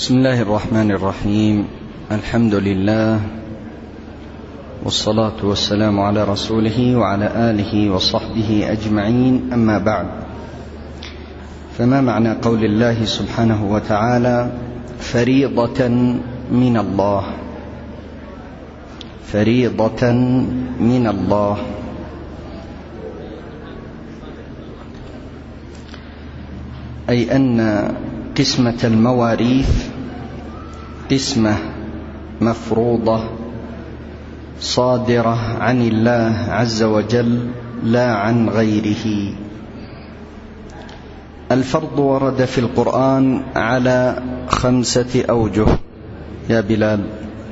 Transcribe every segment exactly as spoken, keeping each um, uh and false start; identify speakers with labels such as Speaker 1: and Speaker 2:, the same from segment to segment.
Speaker 1: بسم الله الرحمن الرحيم. الحمد لله والصلاة والسلام على رسوله وعلى آله وصحبه أجمعين، أما بعد، فما معنى قول الله سبحانه وتعالى فريضة من الله؟ فريضة من الله، أي أن قسمة المواريث قسمة مفروضة صادرة عن الله عز وجل لا عن غيره. الفرض ورد في القرآن على خمسة أوجه. يا بلال،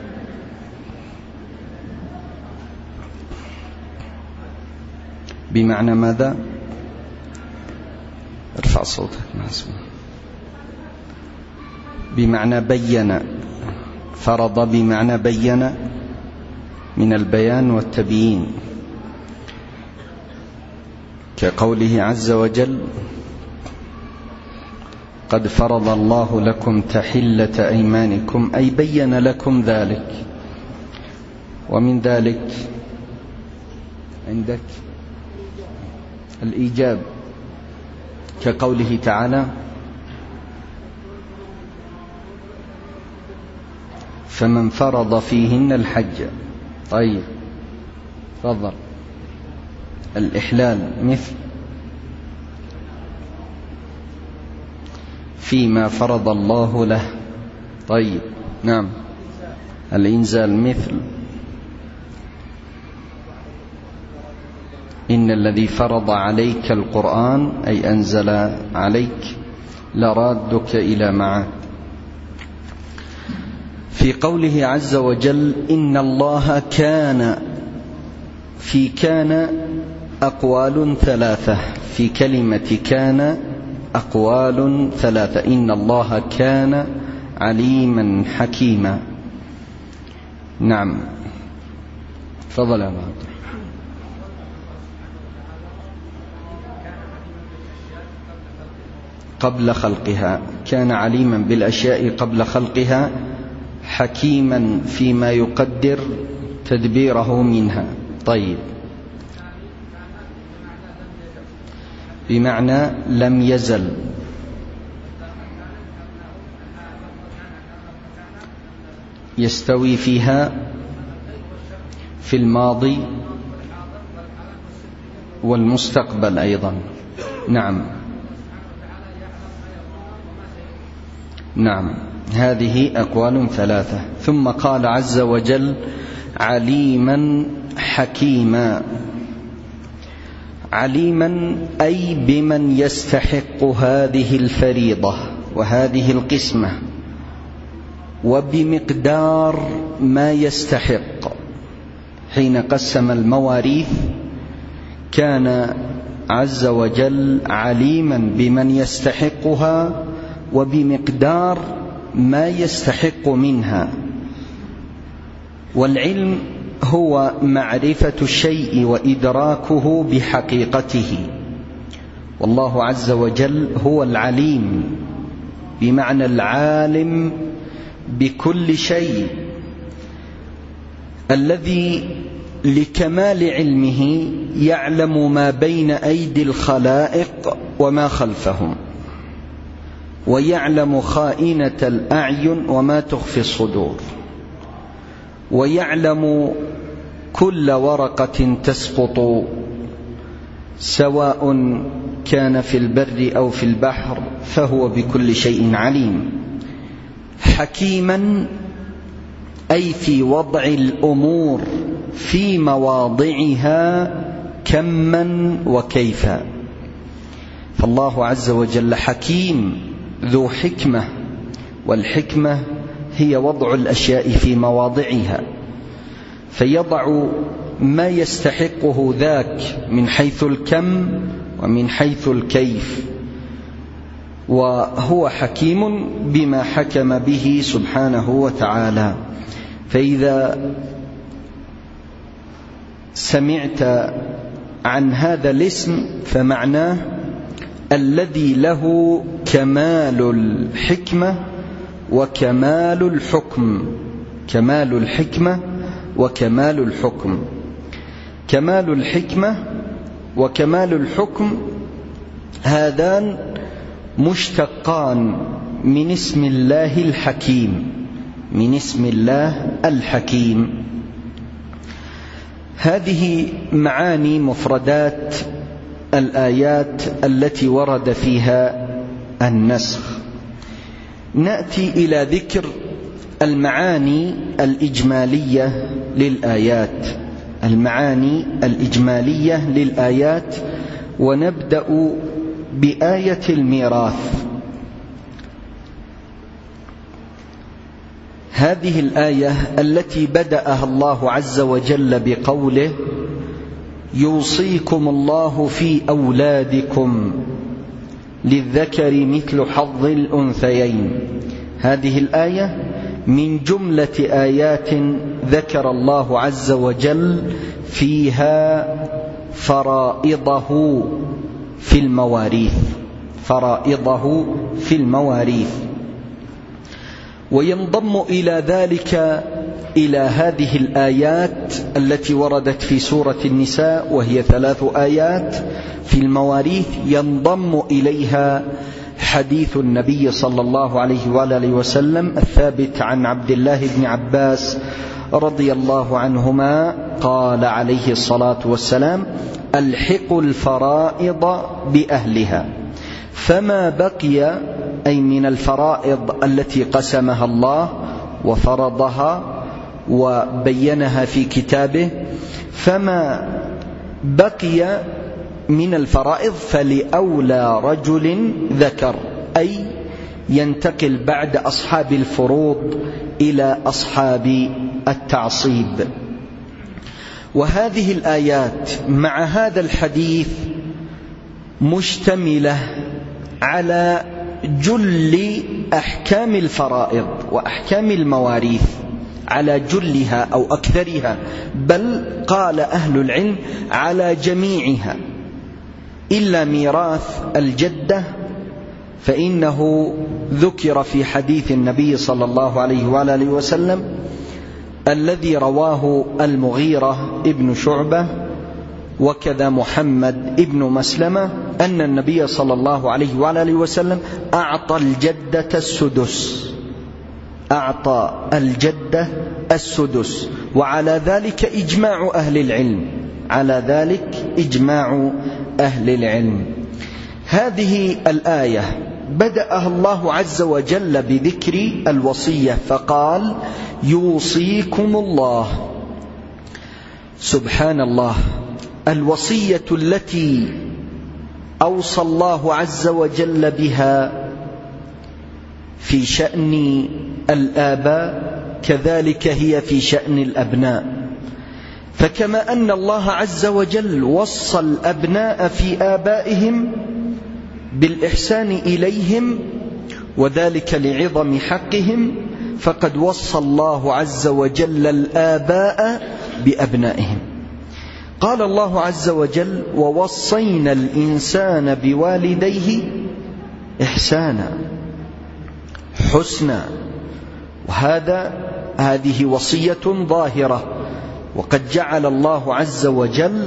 Speaker 1: بمعنى ماذا؟ ارفع صوتك ما اسمع. بمعنى بين، فرض بمعنى بين من البيان والتبيين، كقوله عز وجل قد فرض الله لكم تحلة أيمانكم، أي بين لكم ذلك. ومن ذلك عندك الإيجاب، كقوله تعالى فمن فرض فيهن الحج. طيب تفضل. الإحلال مثل فيما فرض الله له. طيب نعم. الإنزال مثل إن الذي فرض عليك القرآن، أي أنزل عليك، لرادك إلى معاد. في قوله عز وجل إن الله كان، في كان أقوال ثلاثة، في كلمة كان أقوال ثلاثة. إن الله كان عليما حكيما. نعم تفضل يا معاد. قبل خلقها، كان عليما بالأشياء قبل خلقها، حكيما فيما يقدر تدبيره منها. طيب، بمعنى لم يزل. يستوي فيها في الماضي والمستقبل أيضا. نعم نعم، هذه أقوال ثلاثة. ثم قال عز وجل عليما حكيما. عليما أي بمن يستحق هذه الفريضة وهذه القسمة، وبمقدار ما يستحق. حين قسم المواريث كان عز وجل عليما بمن يستحقها وبمقدار ما يستحق منها. والعلم هو معرفة الشيء وإدراكه بحقيقته، والله عز وجل هو العليم بمعنى العالم بكل شيء، الذي لكمال علمه يعلم ما بين أيدي الخلائق وما خلفهم، ويعلم خائنة الأعين وما تخفي الصدور، ويعلم كل ورقة تسقط سواء كان في البر أو في البحر، فهو بكل شيء عليم. حكيما أي في وضع الأمور في مواضعها كما وكيفا. فالله عز وجل حكيم ذو حكمة، والحكمة هي وضع الأشياء في مواضعها، فيضع ما يستحقه ذاك من حيث الكم ومن حيث الكيف. وهو حكيم بما حكم به سبحانه وتعالى. فإذا سمعت عن هذا الاسم فمعناه الذي له كمال الحكمة وكمال الحكم. كمال الحكمة وكمال الحكم. كمال الحكمة وكمال الحكم هذان مشتقان من اسم الله الحكيم، من اسم الله الحكيم. هذه معاني مفردات الآيات التي ورد فيها النسخ. نأتي إلى ذكر المعاني الإجمالية للآيات، المعاني الإجمالية للآيات، ونبدأ بآية الميراث. هذه الآية التي بدأها الله عز وجل بقوله: يوصيكم الله في أولادكم للذكر مثل حظ الأنثيين. هذه الآية من جملة آيات ذكر الله عز وجل فيها فرائضه في المواريث، فرائضه في المواريث. وينضم إلى ذلك، إلى هذه الآيات التي وردت في سورة النساء وهي ثلاث آيات في المواريث، ينضم إليها حديث النبي صلى الله عليه وآله وسلم الثابت عن عبد الله بن عباس رضي الله عنهما قال عليه الصلاة والسلام: ألحقوا الفرائض بأهلها، فما بقي، أي من الفرائض التي قسمها الله وفرضها وبينها في كتابه، فما بقي من الفرائض فلأولى رجل ذكر، أي ينتقل بعد أصحاب الفروض إلى أصحاب التعصيب. وهذه الآيات مع هذا الحديث مشتملة على جل أحكام الفرائض وأحكام المواريث، على جلها أو أكثرها، بل قال أهل العلم على جميعها، إلا ميراث الجدة فإنه ذكر في حديث النبي صلى الله عليه وآله وسلم الذي رواه المغيرة ابن شعبة وكذا محمد ابن مسلمة أن النبي صلى الله عليه وآله وسلم أعطى الجدة السدس، أعطى الجدة السدس. وعلى ذلك إجماع أهل العلم، على ذلك إجماع أهل العلم. هذه الآية بدأها الله عز وجل بذكر الوصية فقال: يوصيكم الله. سبحان الله، الوصية التي أوصى الله عز وجل بها في شأن الآباء كذلك هي في شأن الأبناء. فكما أن الله عز وجل وصى الأبناء في آبائهم بالإحسان إليهم وذلك لعظم حقهم، فقد وصى الله عز وجل الآباء بأبنائهم. قال الله عز وجل: ووصينا الإنسان بوالديه إحسانا، حسنا. وهذا هذه وصية ظاهرة، وقد جعل الله عز وجل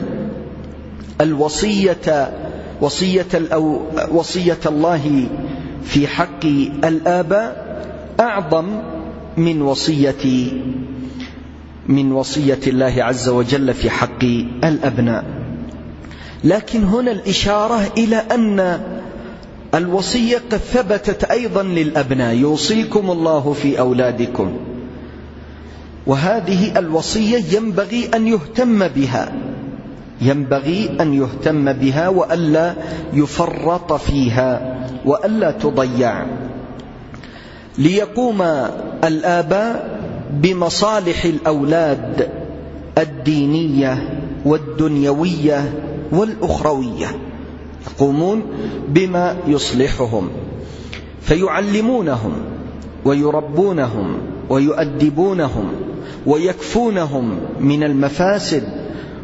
Speaker 1: الوصية وصية, الأو وصية الله في حق الآباء أعظم من وصية من وصية الله عز وجل في حق الأبناء. لكن هنا الإشارة إلى أن الوصية قد ثبتت أيضا للأبناء: يوصيكم الله في أولادكم. وهذه الوصية ينبغي أن يهتم بها، ينبغي أن يهتم بها وألا يفرط فيها وألا تضيع، ليقوم الآباء بمصالح الأولاد الدينية والدنيوية والأخروية، يقومون بما يصلحهم، فيعلمونهم ويربونهم ويؤدبونهم ويكفونهم من المفاسد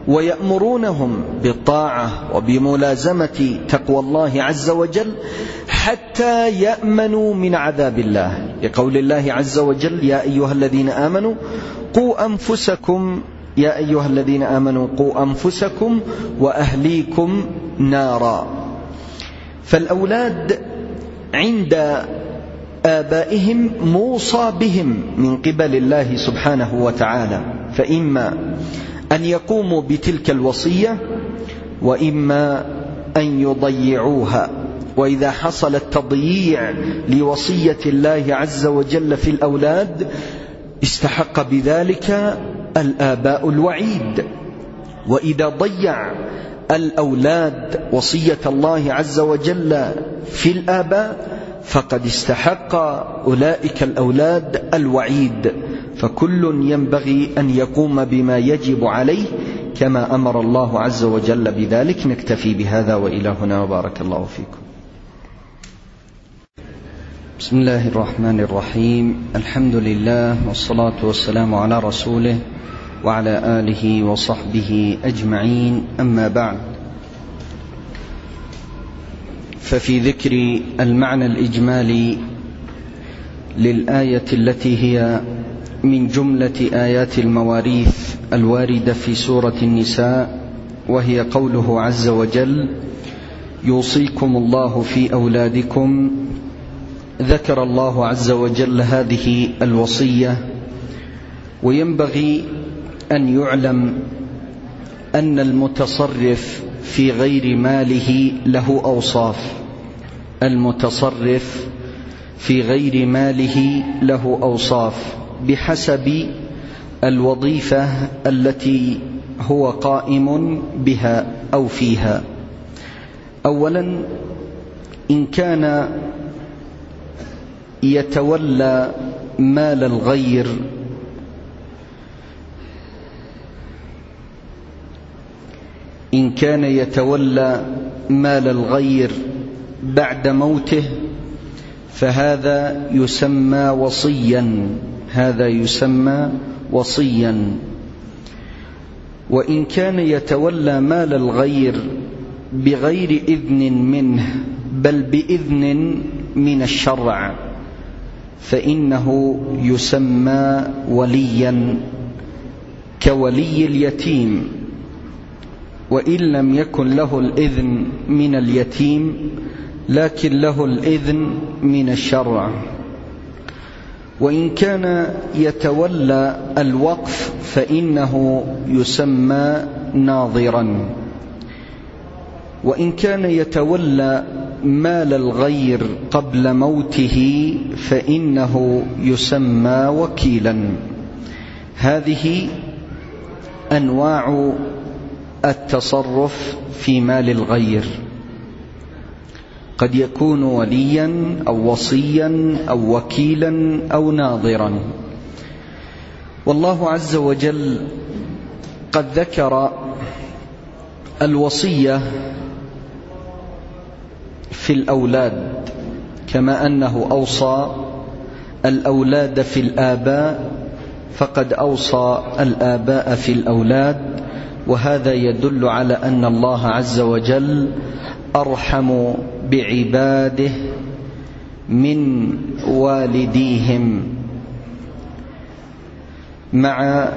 Speaker 1: ويأمرونهم بالطاعة وبملازمة تقوى الله عز وجل، حتى يأمنوا من عذاب الله، لقول الله عز وجل: يا أيها الذين آمنوا قوا أنفسكم يا أيها الذين آمنوا قوا أنفسكم وأهليكم نارا. فالأولاد عند آبائهم موصى بهم من قبل الله سبحانه وتعالى، فإما أن يقوموا بتلك الوصية وإما أن يضيعوها. وإذا حصل التضييع لوصية الله عز وجل في الأولاد استحق بذلك الآباء الوعيد. وإذا ضيع الأولاد وصية الله عز وجل في الآباء فقد استحق أولئك الأولاد الوعيد. فكل ينبغي أن يقوم بما يجب عليه كما أمر الله عز وجل بذلك. نكتفي بهذا وإلى هنا، وبارك الله فيكم. بسم الله الرحمن الرحيم. الحمد لله والصلاة والسلام على رسوله وعلى آله وصحبه أجمعين، أما بعد. ففي ذكر المعنى الإجمالي للآية التي هي من جملة آيات المواريث الواردة في سورة النساء، وهي قوله عز وجل: يوصيكم الله في أولادكم، ذكر الله عز وجل هذه الوصية. وينبغي أن يعلم أن المتصرف في غير ماله له أوصاف. المتصرف في غير ماله له أوصاف بحسب الوظيفة التي هو قائم بها أو فيها. أولا، إن كان يتولى مال الغير إن كان يتولى مال الغير بعد موته فهذا يسمى وصيا هذا يسمى وصيا. وإن كان يتولى مال الغير بغير إذن منه بل بإذن من الشرع فإنه يسمى وليا كولي اليتيم. وإن لم يكن له الإذن من اليتيم لكن له الإذن من الشرع. وإن كان يتولى الوقف فإنه يسمى ناظرا. وإن كان يتولى مال الغير قبل موته فإنه يسمى وكيلا. هذه أنواع التصرف في مال الغير، قد يكون وليا أو وصيا أو وكيلا أو ناظرا. والله عز وجل قد ذكر الوصية في الأولاد كما أنه أوصى الأولاد في الآباء، فقد أوصى الآباء في الأولاد. وهذا يدل على أن الله عز وجل أرحم بعباده من والديهم مع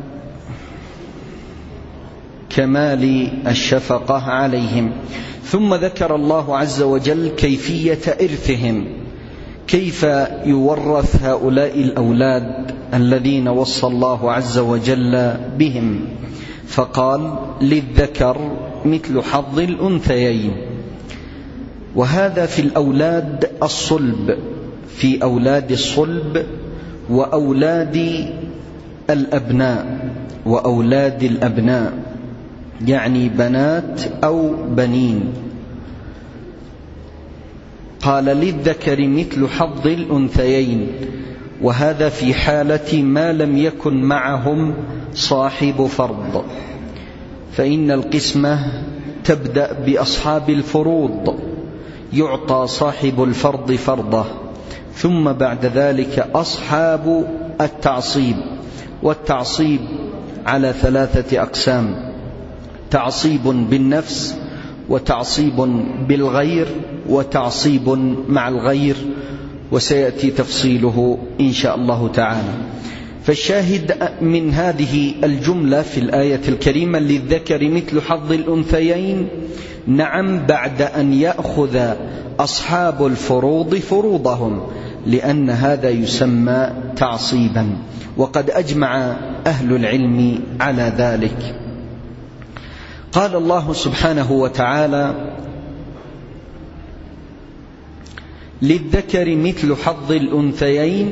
Speaker 1: كمال الشفقة عليهم. ثم ذكر الله عز وجل كيفية إرثهم، كيف يورث هؤلاء الأولاد الذين وصى الله عز وجل بهم، فقال: للذكر مثل حظ الأنثيين. وهذا في الأولاد الصلب، في أولاد الصلب وأولاد الأبناء وأولاد الأبناء يعني بنات أو بنين. قال: للذكر مثل حظ الأنثيين. وهذا في حالة ما لم يكن معهم صاحب فرض، فإن القسمة تبدأ بأصحاب الفروض، يعطى صاحب الفرض فرضه، ثم بعد ذلك أصحاب التعصيب. والتعصيب على ثلاثة أقسام: تعصيب بالنفس، وتعصيب بالغير، وتعصيب مع الغير، وسيأتي تفصيله إن شاء الله تعالى. فالشاهد من هذه الجملة في الآية الكريمة للذكر مثل حظ الأنثيين، نعم، بعد أن يأخذ أصحاب الفروض فروضهم، لأن هذا يسمى تعصيبا، وقد أجمع أهل العلم على ذلك. قال الله سبحانه وتعالى: للذكر مثل حظ الأنثيين،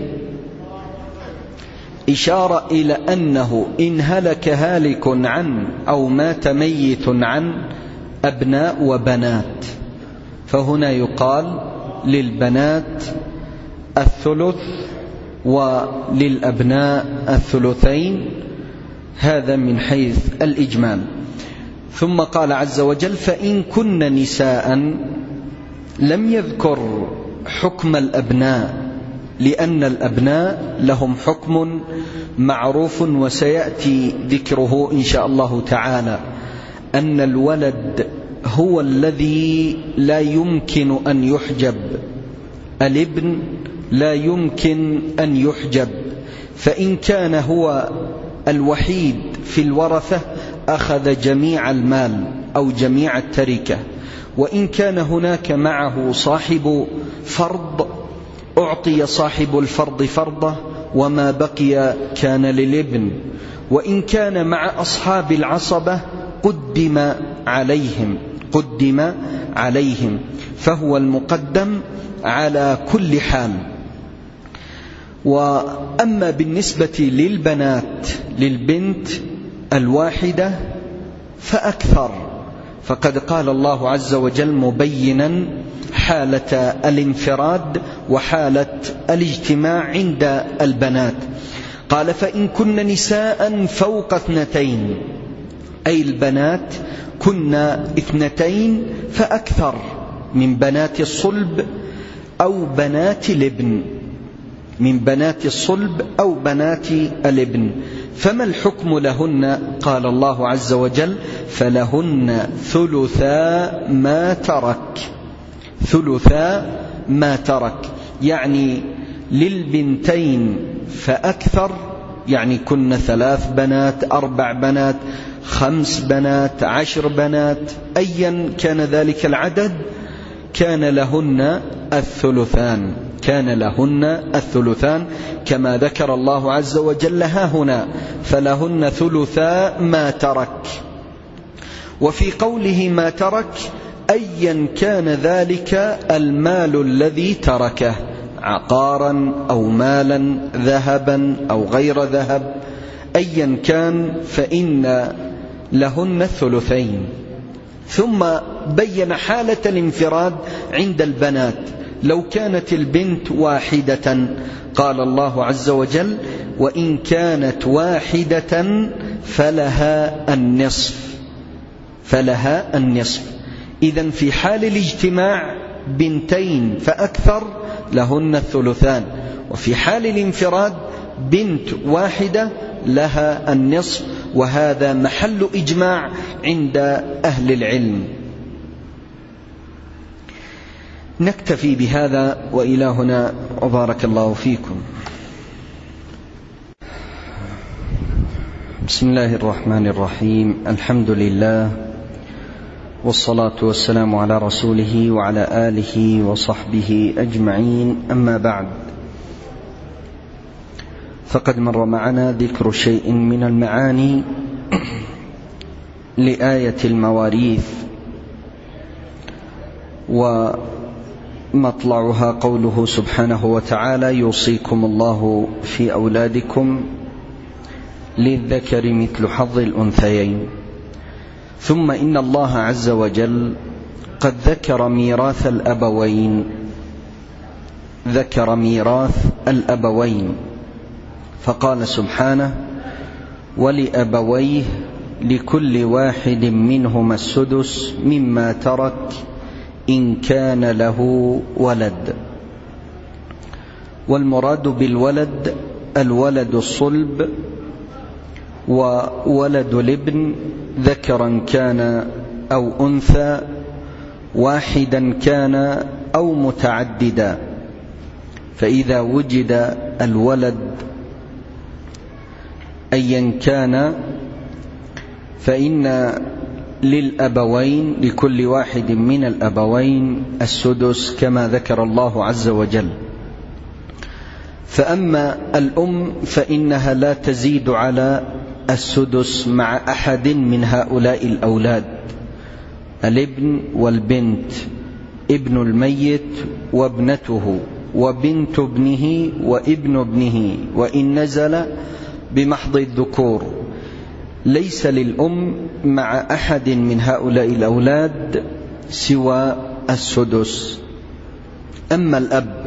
Speaker 1: إشارة إلى أنه إن هلك هالك عن أو مات ميت عن أبناء وبنات، فهنا يقال للبنات الثلث وللأبناء الثلثين، هذا من حيث الإجمال. ثم قال عز وجل: فإن كن نساء، لم يذكر حكم الأبناء، لأن الأبناء لهم حكم معروف وسيأتي ذكره إن شاء الله تعالى، أن الولد هو الذي لا يمكن أن يحجب، الابن لا يمكن أن يحجب، فإن كان هو الوحيد في الورثة أخذ جميع المال أو جميع التركة، وإن كان هناك معه صاحب فرض أعطي صاحب الفرض فرضه، وما بقي كان للابن، وإن كان مع أصحاب العصبة قدم عليهم قدم عليهم فهو المقدم على كل حال. وأما بالنسبة للبنات، للبنت الواحدة فأكثر، فقد قال الله عز وجل مبينا حالة الانفراد وحالة الاجتماع عند البنات، قال: فإن كن نساء فوق اثنتين، أي البنات كن اثنتين فأكثر من بنات الصلب أو بنات الابن، من بنات الصلب أو بنات الابن، فما الحكم لهن؟ قال الله عز وجل: فلهن ثلثا ما ترك، ثلثا ما ترك، يعني للبنتين فأكثر، يعني كن ثلاث بنات، أربع بنات، خمس بنات، عشر بنات، أيا كان ذلك العدد، كان لهن الثلثان، كان لهن الثلثان، كما ذكر الله عز وجل ها هنا: فلهن ثلثا ما ترك. وفي قوله ما ترك، أيا كان ذلك المال الذي تركه، عقارا أو مالا، ذهبا أو غير ذهب، أيا كان فإن لهن الثلثين. ثم بين حالة الانفراد عند البنات، لو كانت البنت واحدة، قال الله عز وجل: وإن كانت واحدة فلها النصف، فلها النصف. إذن في حال الاجتماع بنتين فأكثر لهن الثلثان، وفي حال الانفراد بنت واحدة لها النصف، وهذا محل إجماع عند أهل العلم. نكتفي بهذا، وإلى هنا وبارك الله فيكم. بسم الله الرحمن الرحيم، الحمد لله، والصلاة والسلام على رسوله وعلى آله وصحبه أجمعين، أما بعد، فقد مر معنا ذكر شيء من المعاني لآية المواريث، ومطلعها قوله سبحانه وتعالى: يوصيكم الله في أولادكم للذكر مثل حظ الأنثيين. ثم إن الله عز وجل قد ذكر ميراث الأبوين، ذكر ميراث الأبوين، فقال سبحانه: ولأبويه لكل واحد منهما السدس مما ترك إن كان له ولد. والمراد بالولد الولد الصلب وولد الابن، ذكرا كان أو أنثى، واحدا كان أو متعددا. فإذا وجد الولد أيا كان فإن للأبوين لكل واحد من الأبوين السدس كما ذكر الله عز وجل. فأما الأم فإنها لا تزيد على السدس مع أحد من هؤلاء الأولاد: الابن والبنت، ابن الميت وابنته، وبنت ابنه وابن ابنه، وإن نزل بمحض الذكور. ليس للأم مع أحد من هؤلاء الأولاد سوى السدس. أما الأب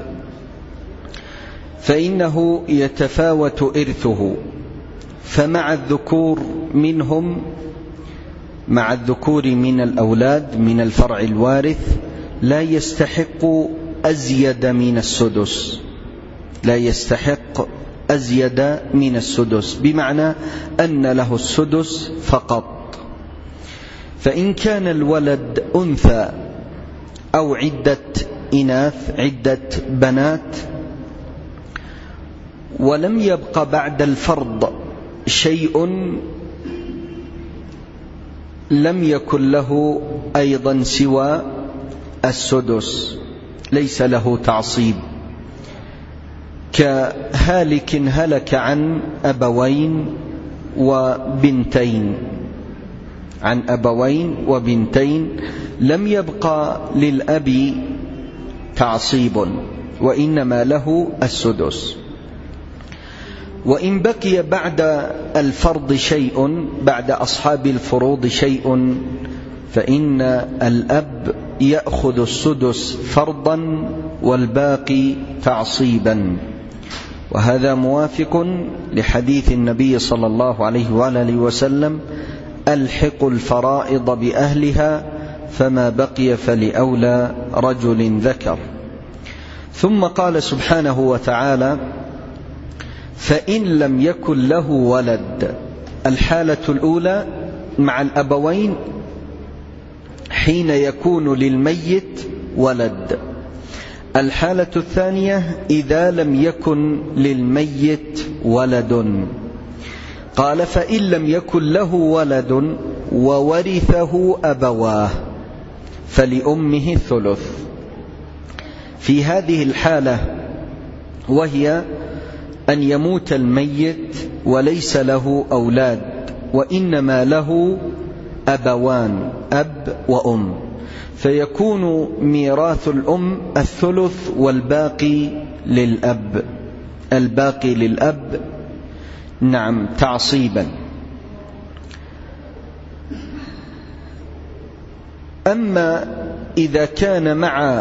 Speaker 1: فإنه يتفاوت إرثه، فمع الذكور منهم مع الذكور من الأولاد من الفرع الوارث لا يستحق أزيد من السدس، لا يستحق أزيد من السدس، بمعنى أن له السدس فقط. فإن كان الولد أنثى أو عدة إناث، عدة بنات، ولم يبق بعد الفرض شيء، لم يكن له أيضا سوى السدس، ليس له تعصيب. كهالك هلك عن أبوين وبنتين، عن أبوين وبنتين، لم يبقى للأب تعصيب، وإنما له السدس. وإن بقي بعد الفرض شيء، بعد أصحاب الفروض شيء، فإن الأب يأخذ السدس فرضا والباقي تعصيبا. وهذا موافق لحديث النبي صلى الله عليه وآله وسلم: ألحقوا الفرائض بأهلها فما بقي فلأولى رجل ذكر. ثم قال سبحانه وتعالى: فإن لم يكن له ولد. الحالة الأولى مع الأبوين حين يكون للميت ولد. الحالة الثانية إذا لم يكن للميت ولد. قال: فإن لم يكن له ولد وورثه أبواه فلأمه الثلث. في هذه الحالة، وهي أن يموت الميت وليس له أولاد، وإنما له أبوان، أب وأم، فيكون ميراث الأم الثلث والباقي للأب، الباقي للأب نعم تعصيبا. أما إذا كان مع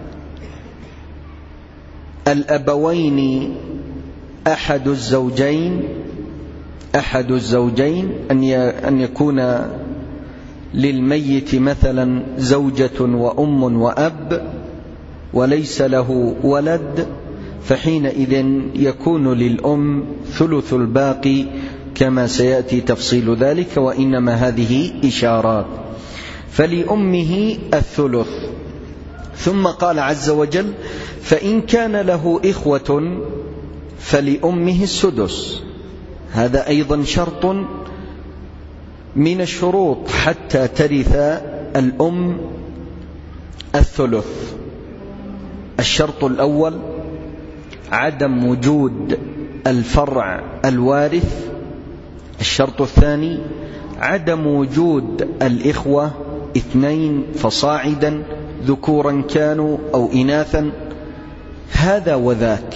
Speaker 1: الأبوين أحد الزوجين، أحد الزوجين أن يكون للميت مثلا زوجة وأم وأب وليس له ولد، فحينئذ يكون للأم ثلث الباقي كما سيأتي تفصيل ذلك، وإنما هذه إشارات. فلأمه الثلث. ثم قال عز وجل: فإن كان له إخوة فلأمه السدس. هذا أيضا شرط من الشروط حتى ترث الأم الثلث. الشرط الأول عدم وجود الفرع الوارث. الشرط الثاني عدم وجود الإخوة اثنين فصاعدا، ذكورا كانوا أو إناثا، هذا وذاك.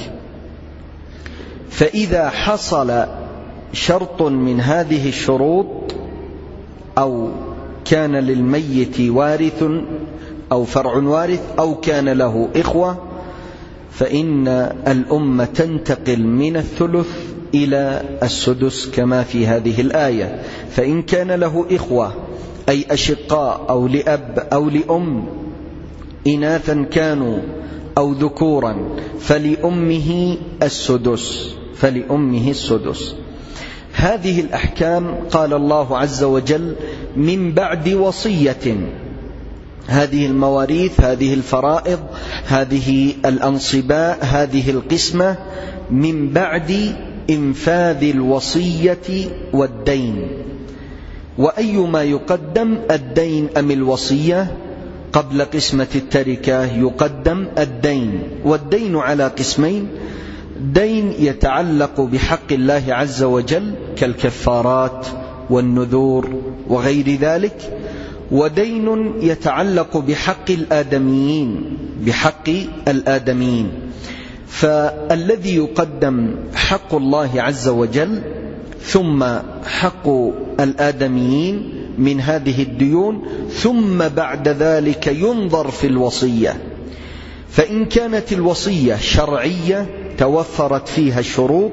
Speaker 1: فإذا حصل شرط من هذه الشروط، أو كان للميت وارث أو فرع وارث أو كان له إخوة، فإن الأم تنتقل من الثلث إلى السدس كما في هذه الآية. فإن كان له إخوة أي أشقاء أو لأب أو لأم، إناثا كانوا أو ذكورا، فلأمه السدس، فلأمه السدس. هذه الأحكام قال الله عز وجل: من بعد وصية،
Speaker 2: هذه المواريث، هذه الفرائض، هذه الأنصباء، هذه القسمة من بعد إنفاذ الوصية والدين. وأيما يقدم، الدين أم الوصية؟ قبل قسمة التركة يقدم الدين، والدين على قسمين: دين يتعلق بحق الله عز وجل كالكفارات والنذور وغير ذلك، ودين يتعلق بحق الآدميين بحق الآدميين فالذي يقدم حق الله عز وجل ثم حق الآدميين من هذه الديون، ثم بعد ذلك ينظر في الوصية. فإن كانت الوصية شرعية توفرت فيها الشروط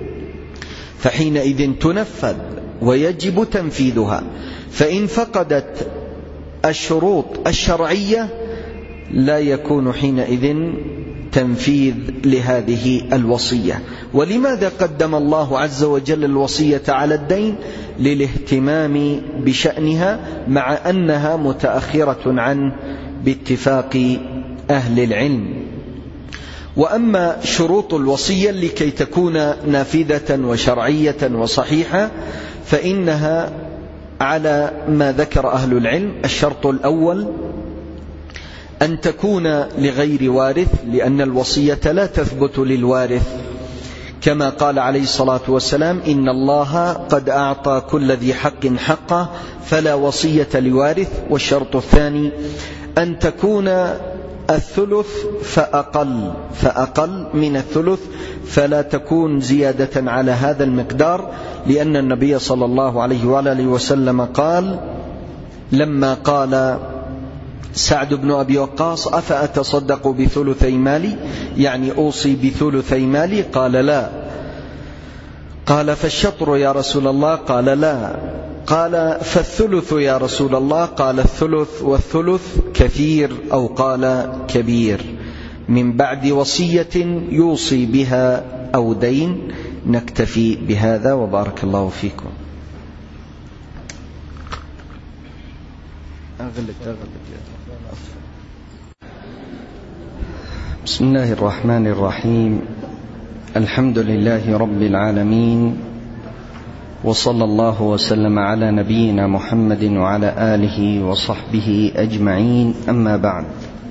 Speaker 2: فحينئذ تنفذ ويجب تنفيذها. فإن فقدت الشروط الشرعية لا يكون حينئذ تنفيذ لهذه الوصية. ولماذا قدم الله عز وجل الوصية على الدين؟ للاهتمام بشأنها، مع أنها متأخرة عنه باتفاق أهل العلم. وأما شروط الوصية لكي تكون نافذة وشرعية وصحيحة فإنها على ما ذكر أهل العلم. الشرط الأول أن تكون لغير وارث، لأن الوصية لا تثبت للوارث، كما قال عليه الصلاة والسلام: إن الله قد أعطى كل ذي حق حقه فلا وصية لوارث. والشرط الثاني أن تكون الثلث فأقل فأقل من الثلث، فلا تكون زيادة على هذا المقدار، لأن النبي صلى الله عليه وآله وسلم قال لما قال سعد بن أبي وقاص: أفأتصدق بثلثي مالي، يعني أوصي بثلثي مالي؟ قال لا. قال فالشطر يا رسول الله؟ قال لا. قال فالثلث يا رسول الله؟ قال الثلث، والثلث كثير أو قال كبير، من بعد وصية يوصي بها أو دين. نكتفي بهذا وبارك الله فيكم.
Speaker 1: بسم الله الرحمن الرحيم. الحمد لله رب العالمين، وصلى الله وسلم على نبينا محمد وعلى آله وصحبه أجمعين. أما بعد،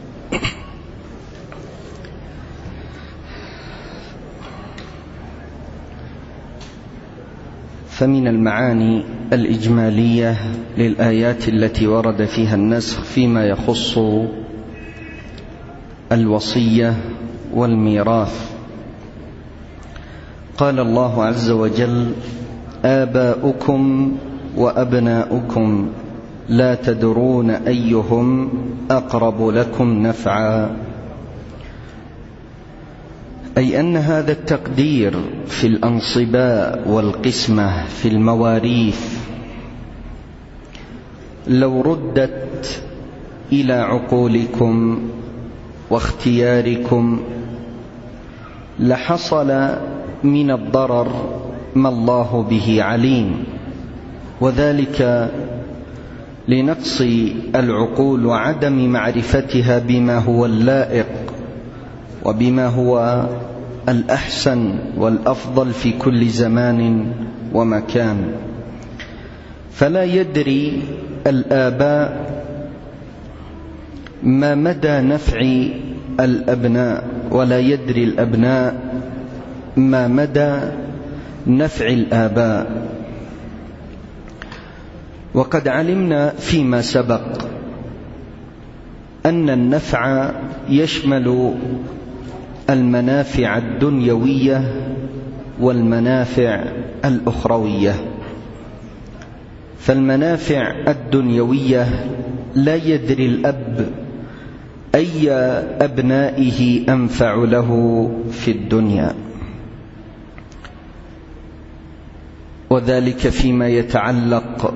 Speaker 1: فمن المعاني الإجمالية للآيات التي ورد فيها النسخ فيما يخص الوصية والميراث، قال الله عز وجل: آباؤكم وأبناؤكم لا تدرون أيهم أقرب لكم نفعا. أي أن هذا التقدير في الأنصباء والقسمة في المواريث لو ردت إلى عقولكم واختياركم لحصل من الضرر ما الله به عليم، وذلك لنقص العقول وعدم معرفتها بما هو اللائق وبما هو الأحسن والأفضل في كل زمان ومكان. فلا يدري الآباء ما مدى نفع الأبناء، ولا يدري الأبناء ما مدى نفع الآباء. وقد علمنا فيما سبق أن النفع يشمل المنافع الدنيوية والمنافع الأخروية. فالمنافع الدنيوية لا يدري الأب أي أبنائه أنفع له في الدنيا، وذلك فيما يتعلق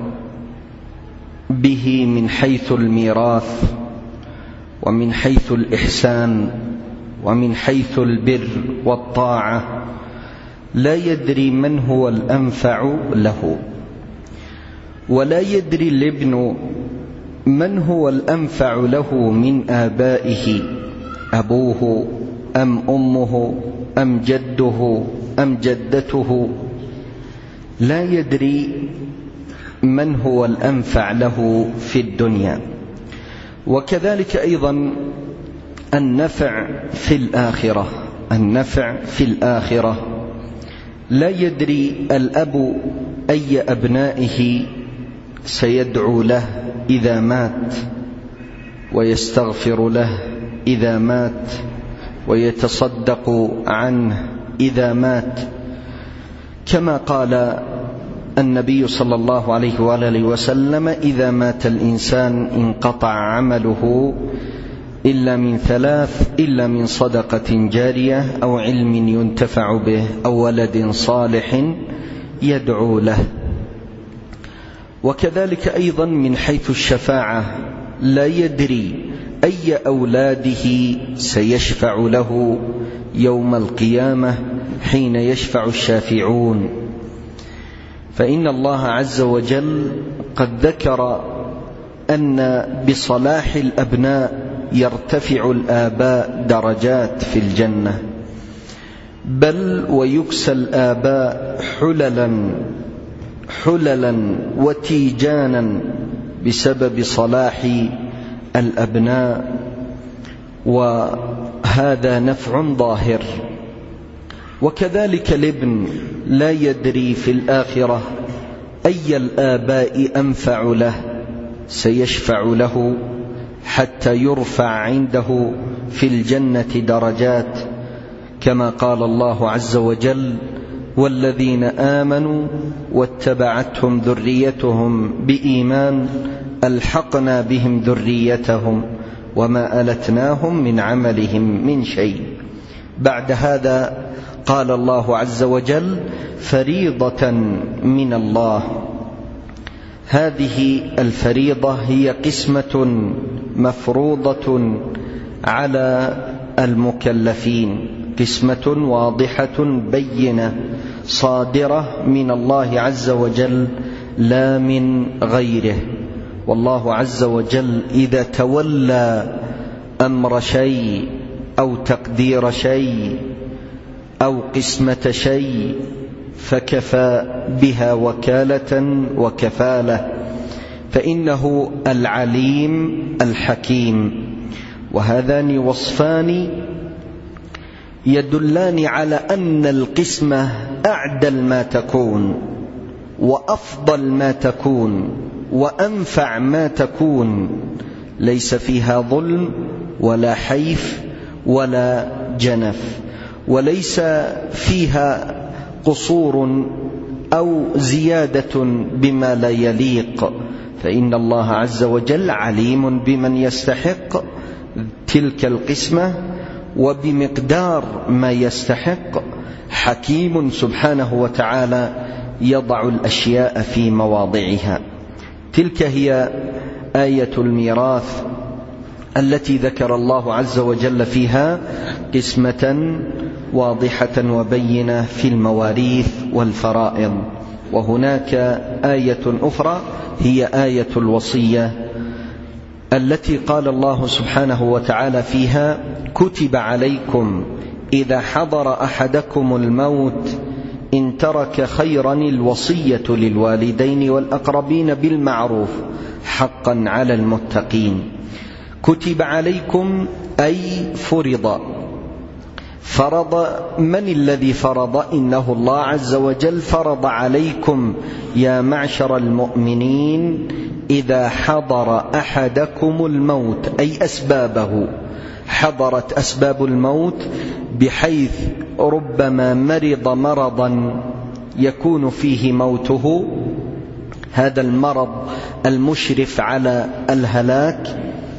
Speaker 1: به من حيث الميراث ومن حيث الإحسان ومن حيث البر والطاعة. لا يدري من هو الأنفع له، ولا يدري الابن من هو الأنفع له من آبائه، أبوه أم أمه أم جده أم جدته؟ لا يدري من هو الأنفع له في الدنيا. وكذلك أيضا النفع في الآخرة، النفع في الآخرة لا يدري الأب أي أبنائه سيدعو له إذا مات، ويستغفر له إذا مات، ويتصدق عنه إذا مات، كما قال النبي صلى الله عليه وآله وسلم: إذا مات الإنسان انقطع عمله إلا من ثلاث، إلا من صدقة جارية أو علم ينتفع به أو ولد صالح يدعو له. وكذلك أيضا من حيث الشفاعة لا يدري أي أولاده سيشفع له يوم القيامة حين يشفع الشافعون. فإن الله عز وجل قد ذكر أن بصلاح الأبناء يرتفع الآباء درجات في الجنة، بل ويكسى الآباء حللا حللا وتيجانا بسبب صلاح الأبناء، وهذا نفع ظاهر. وكذلك الابن لا يدري في الآخرة أي الآباء أنفع له سيشفع له حتى يرفع عنده في الجنة درجات، كما قال الله عز وجل: والذين آمنوا واتبعتهم ذريتهم بإيمان ألحقنا بهم ذريتهم وما ألتناهم من عملهم من شيء. بعد هذا قال الله عز وجل: فريضة من الله. هذه الفريضة هي قسمة مفروضة على المكلفين، قسمة واضحة بينة صادرة من الله عز وجل لا من غيره. والله عز وجل إذا تولى أمر شيء أو تقدير شيء أو قسمة شيء فكفى بها وكالة وكفالة، فإنه العليم الحكيم. وهذان وصفان يدلان على أن القسمة أعدل ما تكون وأفضل ما تكون وأنفع ما تكون، ليس فيها ظلم ولا حيف ولا جنف، وليس فيها قصور أو زيادة بما لا يليق، فإن الله عز وجل عليم بمن يستحق تلك القسمة وبمقدار ما يستحق، حكيم سبحانه وتعالى يضع الأشياء في مواضعها. تلك هي آية الميراث التي ذكر الله عز وجل فيها قسمة واضحة وبينة في المواريث والفرائض. وهناك آية أخرى هي آية الوصية التي قال الله سبحانه وتعالى فيها: كتب عليكم إذا حضر أحدكم الموت إن ترك خيرا الوصية للوالدين والأقربين بالمعروف حقا على المتقين. كتب عليكم أي فرض. فرض من الذي فرض؟ إنه الله عز وجل فرض عليكم يا معشر المؤمنين إذا حضر أحدكم الموت، أي أسبابه. حضرت أسباب الموت بحيث ربما مرض مرضا يكون فيه موته، هذا المرض المشرف على الهلاك،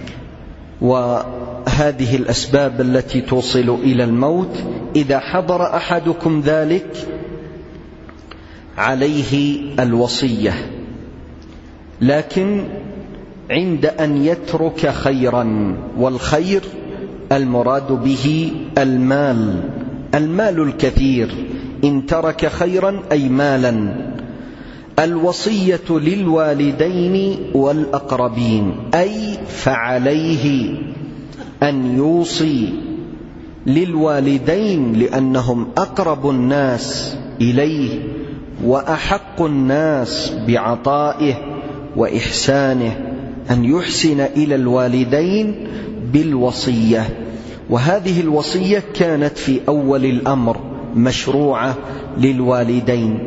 Speaker 1: وهذه الأسباب التي توصل إلى الموت. إذا حضر أحدكم ذلك عليه الوصية، لكن عند أن يترك خيرا، والخير المراد به المال، المال الكثير. إن ترك خيرا أي مالا،
Speaker 2: الوصية للوالدين والأقربين، أي فعليه أن يوصي للوالدين لأنهم أقرب الناس إليه وأحق الناس بعطائه وإحسانه، أن يحسن إلى الوالدين بالوصية. وهذه الوصية كانت في أول الأمر مشروعة للوالدين،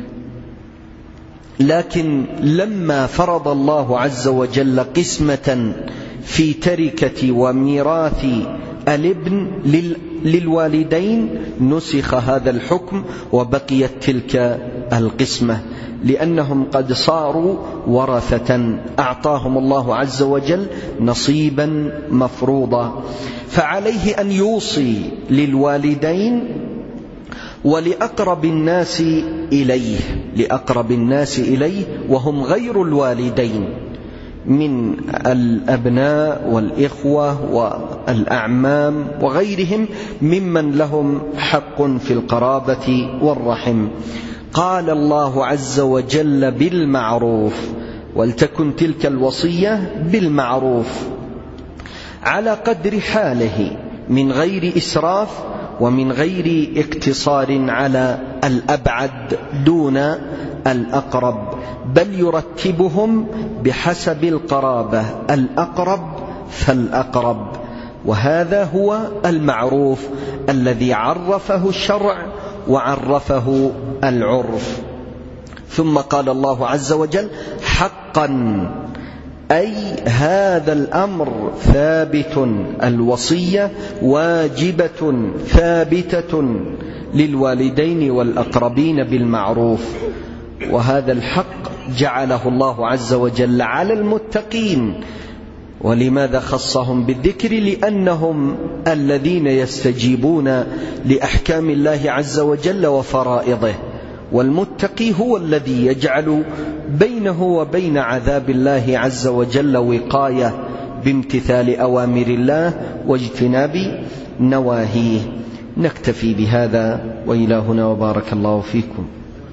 Speaker 2: لكن لما فرض الله عز وجل قسمة في تركة وميراث الابن للوالدين نسخ هذا الحكم وبقيت تلك القسمة، لأنهم قد صاروا ورثة، أعطاهم الله عز وجل نصيبا مفروضا. فعليه أن يوصي للوالدين ولأقرب الناس إليه، لأقرب الناس إليه وهم غير الوالدين من الأبناء والإخوة والأعمام وغيرهم ممن لهم حق في القرابة والرحم. قال الله عز وجل بالمعروف، ولتكن تلك الوصية بالمعروف على قدر حاله من غير إسراف ومن غير اقتصار على الأبعد دون الأقرب، بل يرتبهم بحسب القرابة، الأقرب فالأقرب. وهذا هو المعروف الذي عرفه الشرع وعرفه العرف. ثم قال الله عز وجل حقا، أي هذا الأمر ثابت، الوصية واجبة ثابتة للوالدين والأقربين بالمعروف. وهذا الحق جعله الله عز وجل على المتقين. ولماذا خصهم بالذكر؟ لأنهم الذين يستجيبون لأحكام الله عز وجل وفرائضه، والمتقي هو الذي يجعل بينه وبين عذاب الله عز وجل وقاية بامتثال أوامر الله واجتناب نواهيه. نكتفي بهذا وإلى هنا، وبارك الله فيكم.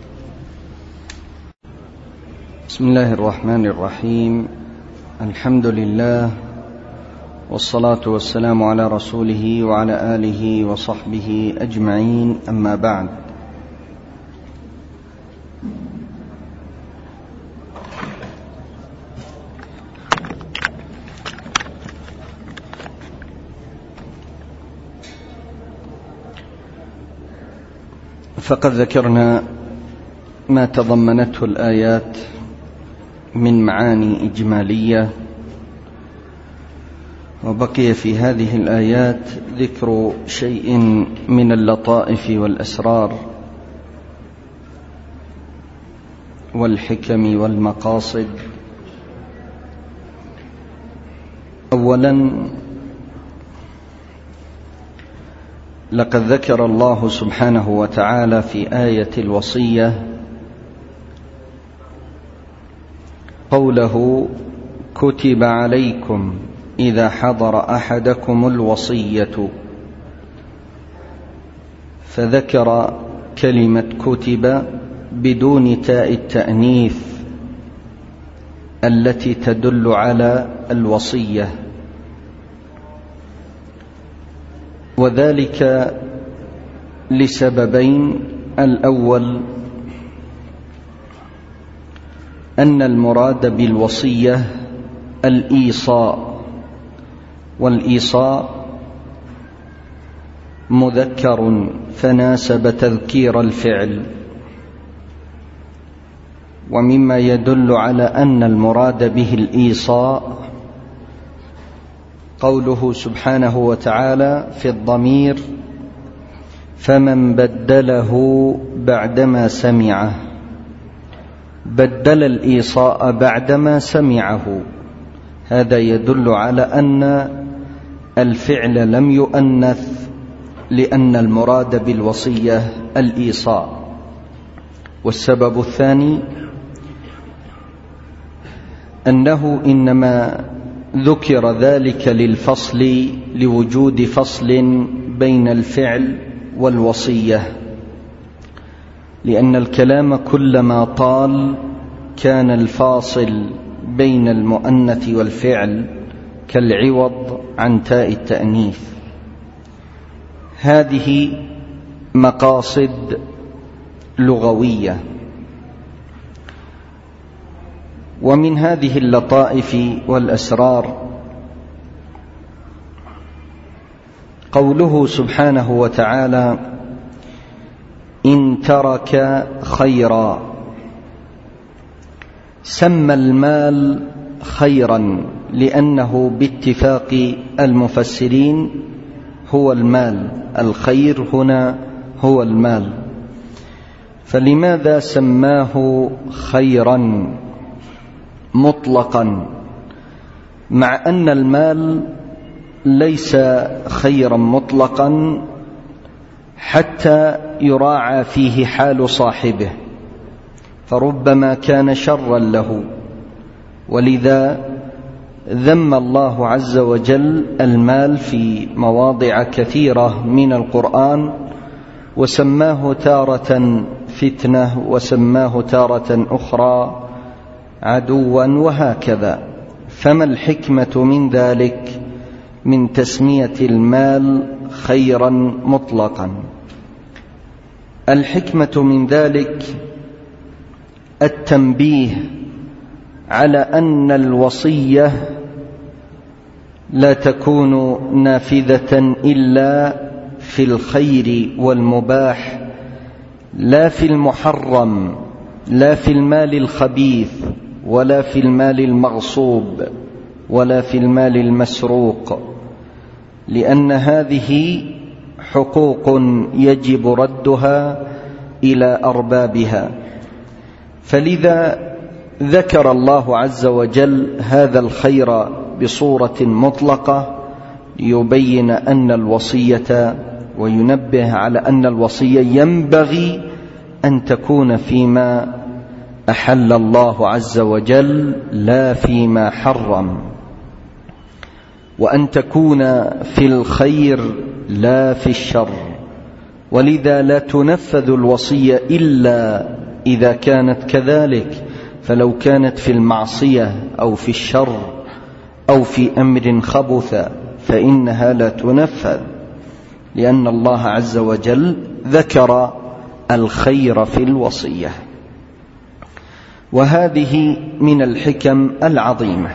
Speaker 1: بسم الله الرحمن الرحيم. الحمد لله والصلاة والسلام على رسوله وعلى آله وصحبه أجمعين، أما بعد. فقد ذكرنا ما تضمنته الآيات من معاني إجمالية، وبقي في هذه الآيات ذكر شيء من اللطائف والأسرار والحكم والمقاصد. أولا، لقد ذكر الله سبحانه وتعالى في آية الوصية قوله كتب عليكم إذا حضر أحدكم الوصية، فذكر كلمة كتب بدون تاء التأنيث التي تدل على الوصية، وذلك لسببين. الأول أن المراد بالوصية الإيصاء، والإيصاء مذكر فناسب تذكير الفعل. ومما يدل على أن المراد به الإيصاء قوله سبحانه وتعالى في الضمير فمن بدله بعدما سمعه، بدل الإيصاء بعدما سمعه. هذا يدل على أن الفعل لم يؤنث، لأن المراد بالوصية الإيصاء. والسبب الثاني أنه إنما ذكر ذلك للفصل، لوجود فصل بين الفعل والوصية، لأن الكلام كلما طال كان الفاصل بين المؤنث والفعل كالعوض عن تاء التأنيث. هذه مقاصد لغوية. ومن هذه اللطائف والأسرار قوله سبحانه وتعالى: إن ترك خيرا. سمى المال خيرا لأنه باتفاق المفسرين هو المال، الخير هنا هو المال. فلماذا سماه خيرا مطلقا مع أن المال ليس خيرا مطلقا حتى يراعى فيه حال صاحبه، فربما كان شرا له. ولذا ذم الله عز وجل المال في مواضع كثيرة من القرآن، وسماه تارة فتنة، وسماه تارة أخرى عدوا، وهكذا. فما الحكمة من ذلك، من تسمية المال خيرا مطلقا؟ الحكمة من ذلك التنبيه على أن الوصية لا تكون نافذة إلا في الخير والمباح، لا في المحرم، لا في المال الخبيث، ولا في المال المغصوب، ولا في المال المسروق، لأن هذه حقوق يجب ردها إلى أربابها. فلذا ذكر الله عز وجل هذا الخير بصورة مطلقة ليبين أن الوصية، وينبه على أن الوصية ينبغي أن تكون فيما أحل الله عز وجل لا فيما حرم، وأن تكون في الخير لا في الشر. ولذا لا تنفذ الوصية إلا إذا كانت كذلك، فلو كانت في المعصية أو في الشر أو في أمر خبث فإنها لا تنفذ، لأن الله عز وجل ذكر الخير في الوصية. وهذه من الحكم العظيمة.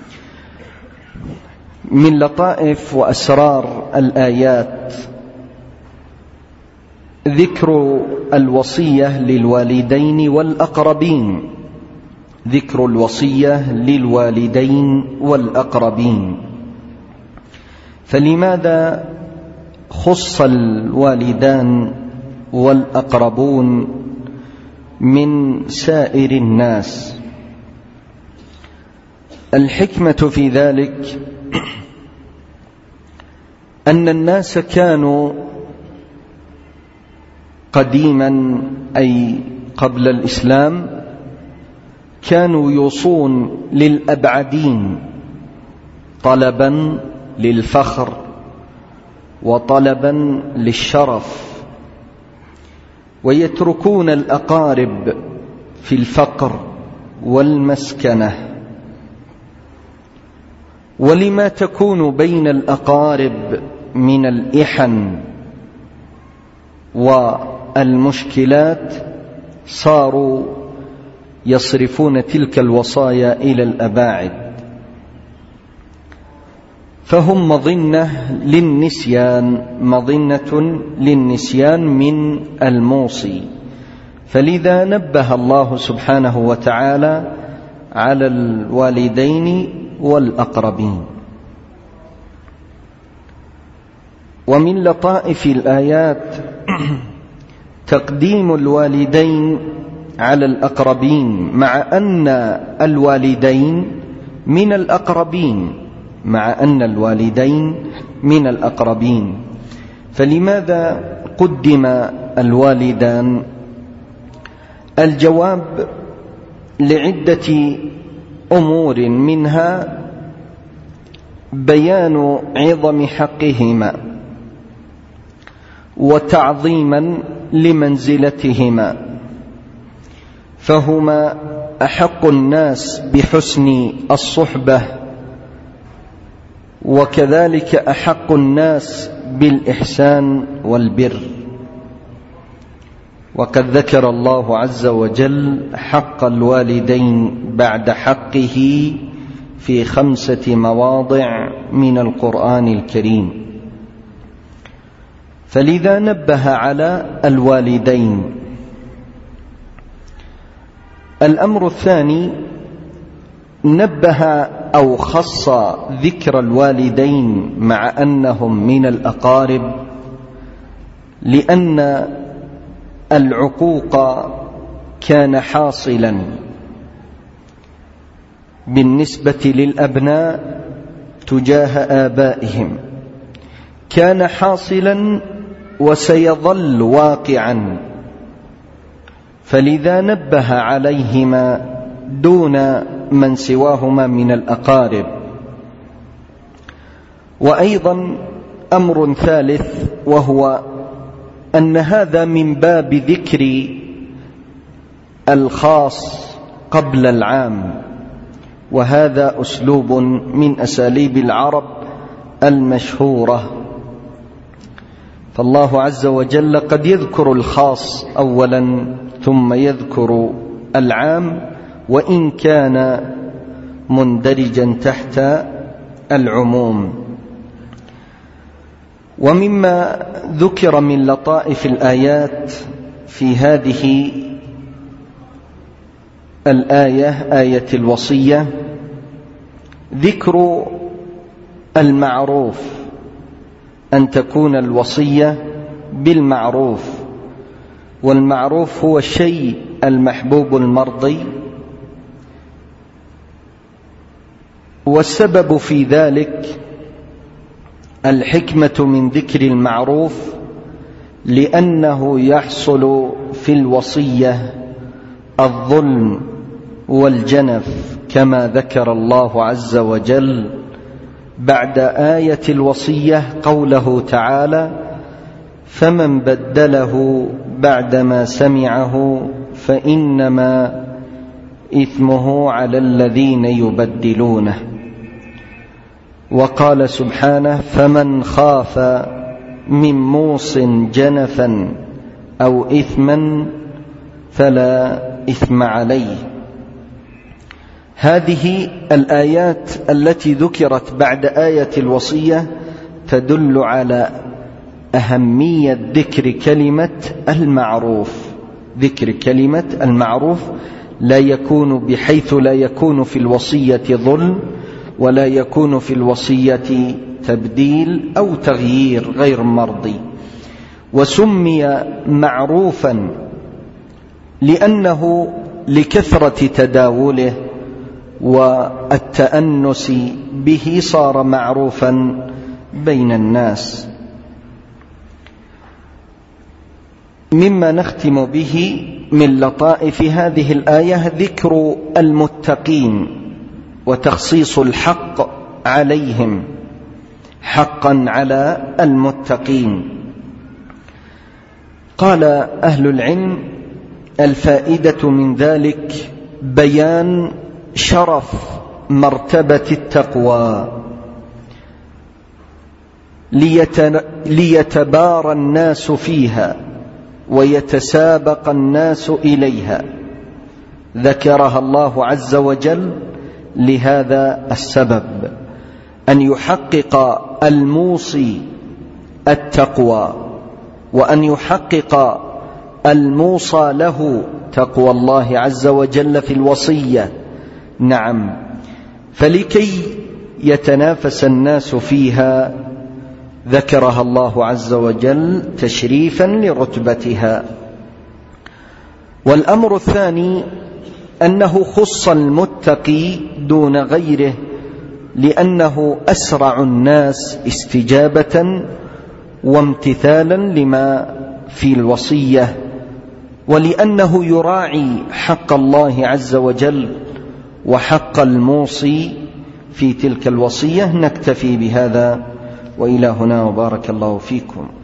Speaker 1: من لطائف وأسرار الآيات ذكر الوصية للوالدين والأقربين، ذكر الوصية للوالدين والأقربين. فلماذا خص الوالدان والأقربون من سائر الناس؟ الحكمة في ذلك أن الناس كانوا قديما، أي قبل الإسلام، كانوا يوصون للأبعدين طلبا للفخر وطلبا للشرف، ويتركون الأقارب في الفقر والمسكنة. ولما تكون بين الأقارب من الإحن والمشكلات صاروا يصرفون تلك الوصايا إلى الأباعد، فهم مظنة للنسيان، مظنة للنسيان من الموصي. فلذا نبه الله سبحانه وتعالى على الوالدين والأقربين. ومن لطائف الآيات تقديم الوالدين على الأقربين، مع أن الوالدين من الأقربين، مع أن الوالدين من الأقربين. فلماذا قدم الوالدان؟ الجواب لعدة أمور، منها بيان عظم حقهما وتعظيما لمنزلتهما، فهما
Speaker 2: أحق الناس بحسن الصحبة، وكذلك أحق الناس بالإحسان والبر. وقد ذكر الله عز وجل حق الوالدين بعد حقه في خمسة مواضع من القرآن الكريم، فلذا نبه على الوالدين. الأمر الثاني، نبه أو خص ذكر الوالدين مع أنهم من الأقارب، لأن العقوق كان حاصلا بالنسبة للأبناء تجاه آبائهم، كان حاصلا وسيظل واقعا، فلذا نبه عليهما دون من سواهما من الأقارب. وأيضا أمر ثالث، وهو أن هذا من باب ذكر الخاص قبل العام، وهذا أسلوب من أساليب العرب المشهورة. فالله عز وجل قد يذكر الخاص أولا ثم يذكر العام، وإن كان مندرجا تحت العموم. ومما ذكر من لطائف الآيات في هذه الآية، آية الوصية، ذكر المعروف، أن تكون الوصية بالمعروف، والمعروف هو الشيء المحبوب المرضي. والسبب في ذلك الحكمة من ذكر المعروف، لأنه يحصل في الوصية الظلم والجنف، كما ذكر الله عز وجل بعد آية الوصية قوله تعالى: فمن بدله بعدما سمعه فإنما إثمه على الذين يبدلونه. وقال سبحانه: فمن خاف من موص جنفا أو إثما فلا إثم عليه. هذه الآيات التي ذكرت بعد آية الوصية تدل على أهمية ذكر كلمة المعروف. ذكر كلمة المعروف لا يكون بحيث لا يكون في الوصية ظلم، ولا يكون في الوصية تبديل أو تغيير غير مرضي. وسمي معروفا لأنه لكثرة تداوله والتأنس به صار معروفا بين الناس. مما نختم به من لطائف هذه الآية ذكر المتقين وتخصيص الحق عليهم، حقا على المتقين. قال أهل العلم: الفائدة من ذلك بيان شرف مرتبة التقوى، ليتبارى الناس فيها ويتسابق الناس إليها. ذكرها الله عز وجل لهذا السبب، أن يحقق الموصي التقوى، وأن يحقق الموصى له تقوى الله عز وجل في الوصية. نعم، فلكي يتنافس الناس فيها ذكرها الله عز وجل تشريفا لرتبتها. والأمر الثاني أنه خص المتقي دون غيره، لأنه أسرع الناس استجابة وامتثالا لما في الوصية، ولأنه يراعي حق الله عز وجل وحق الموصي في تلك الوصية. نكتفي بهذا، وإلى هنا، وبارك الله فيكم.